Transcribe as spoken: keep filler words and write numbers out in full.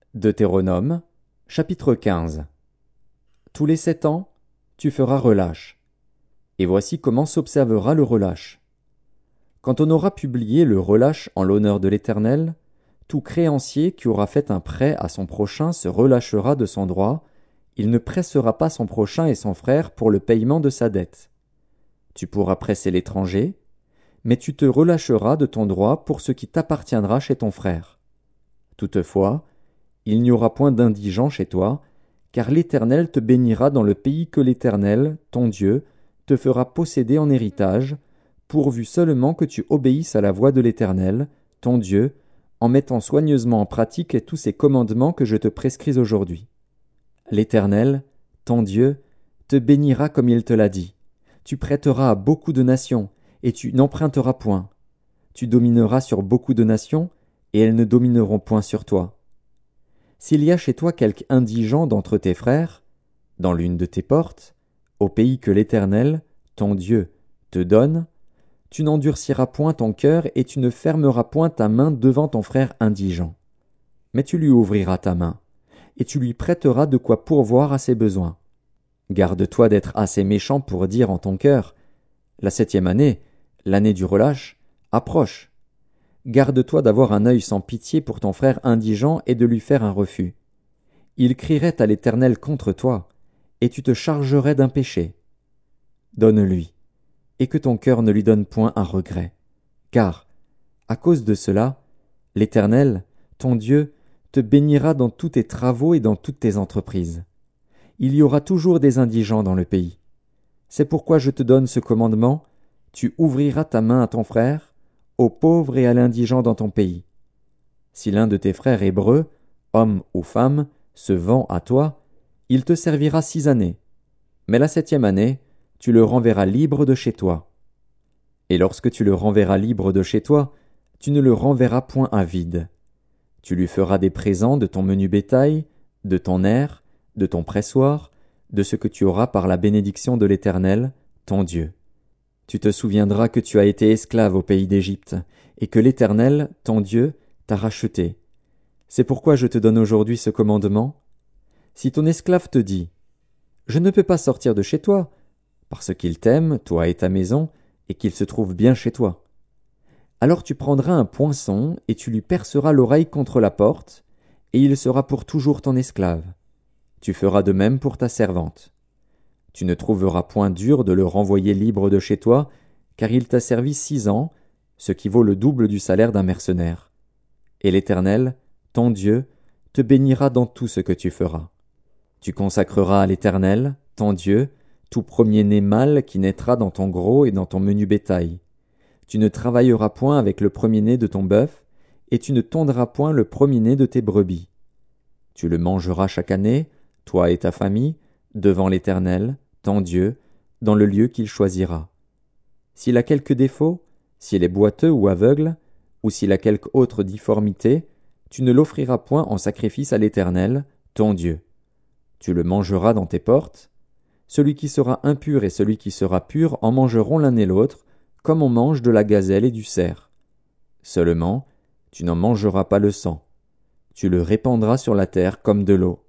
Deutéronome, chapitre quinze. Tous les sept ans, tu feras relâche. Et voici comment s'observera le relâche. Quand on aura publié le relâche en l'honneur de l'Éternel, tout créancier qui aura fait un prêt à son prochain se relâchera de son droit, il ne pressera pas son prochain et son frère pour le paiement de sa dette. Tu pourras presser l'étranger, mais tu te relâcheras de ton droit pour ce qui t'appartiendra chez ton frère. Toutefois, il n'y aura point d'indigent chez toi, car l'Éternel te bénira dans le pays que l'Éternel, ton Dieu, te fera posséder en héritage, pourvu seulement que tu obéisses à la voix de l'Éternel, ton Dieu, en mettant soigneusement en pratique tous ces commandements que je te prescris aujourd'hui. L'Éternel, ton Dieu, te bénira comme il te l'a dit. Tu prêteras à beaucoup de nations, et tu n'emprunteras point. Tu domineras sur beaucoup de nations, et elles ne domineront point sur toi. S'il y a chez toi quelque indigent d'entre tes frères, dans l'une de tes portes, au pays que l'Éternel, ton Dieu, te donne, tu n'endurciras point ton cœur et tu ne fermeras point ta main devant ton frère indigent. Mais tu lui ouvriras ta main, et tu lui prêteras de quoi pourvoir à ses besoins. Garde-toi d'être assez méchant pour dire en ton cœur, la septième année, l'année du relâche, approche. Garde-toi d'avoir un œil sans pitié pour ton frère indigent et de lui faire un refus. Il crierait à l'Éternel contre toi, et tu te chargerais d'un péché. Donne-lui, et que ton cœur ne lui donne point un regret. Car, à cause de cela, l'Éternel, ton Dieu, te bénira dans tous tes travaux et dans toutes tes entreprises. Il y aura toujours des indigents dans le pays. C'est pourquoi je te donne ce commandement, tu ouvriras ta main à ton frère, aux pauvres et à l'indigent dans ton pays. Si l'un de tes frères hébreux, homme ou femme, se vend à toi, il te servira six années. Mais la septième année, tu le renverras libre de chez toi. Et lorsque tu le renverras libre de chez toi, tu ne le renverras point à vide. Tu lui feras des présents de ton menu bétail, de ton aire, de ton pressoir, de ce que tu auras par la bénédiction de l'Éternel, ton Dieu. Tu te souviendras que tu as été esclave au pays d'Égypte, et que l'Éternel, ton Dieu, t'a racheté. C'est pourquoi je te donne aujourd'hui ce commandement. Si ton esclave te dit « Je ne peux pas sortir de chez toi », parce qu'il t'aime, toi et ta maison, et qu'il se trouve bien chez toi. Alors tu prendras un poinçon, et tu lui perceras l'oreille contre la porte, et il sera pour toujours ton esclave. Tu feras de même pour ta servante. Tu ne trouveras point dur de le renvoyer libre de chez toi, car il t'a servi six ans, ce qui vaut le double du salaire d'un mercenaire. Et l'Éternel, ton Dieu, te bénira dans tout ce que tu feras. Tu consacreras à l'Éternel, ton Dieu, tout premier-né mâle qui naîtra dans ton gros et dans ton menu bétail. Tu ne travailleras point avec le premier-né de ton bœuf, et tu ne tondras point le premier-né de tes brebis. Tu le mangeras chaque année, toi et ta famille, devant l'Éternel, ton Dieu, dans le lieu qu'il choisira. S'il a quelque défaut, s'il est boiteux ou aveugle, ou s'il a quelque autre difformité, tu ne l'offriras point en sacrifice à l'Éternel, ton Dieu. Tu le mangeras dans tes portes. Celui qui sera impur et celui qui sera pur en mangeront l'un et l'autre, comme on mange de la gazelle et du cerf. Seulement, tu n'en mangeras pas le sang. Tu le répandras sur la terre comme de l'eau.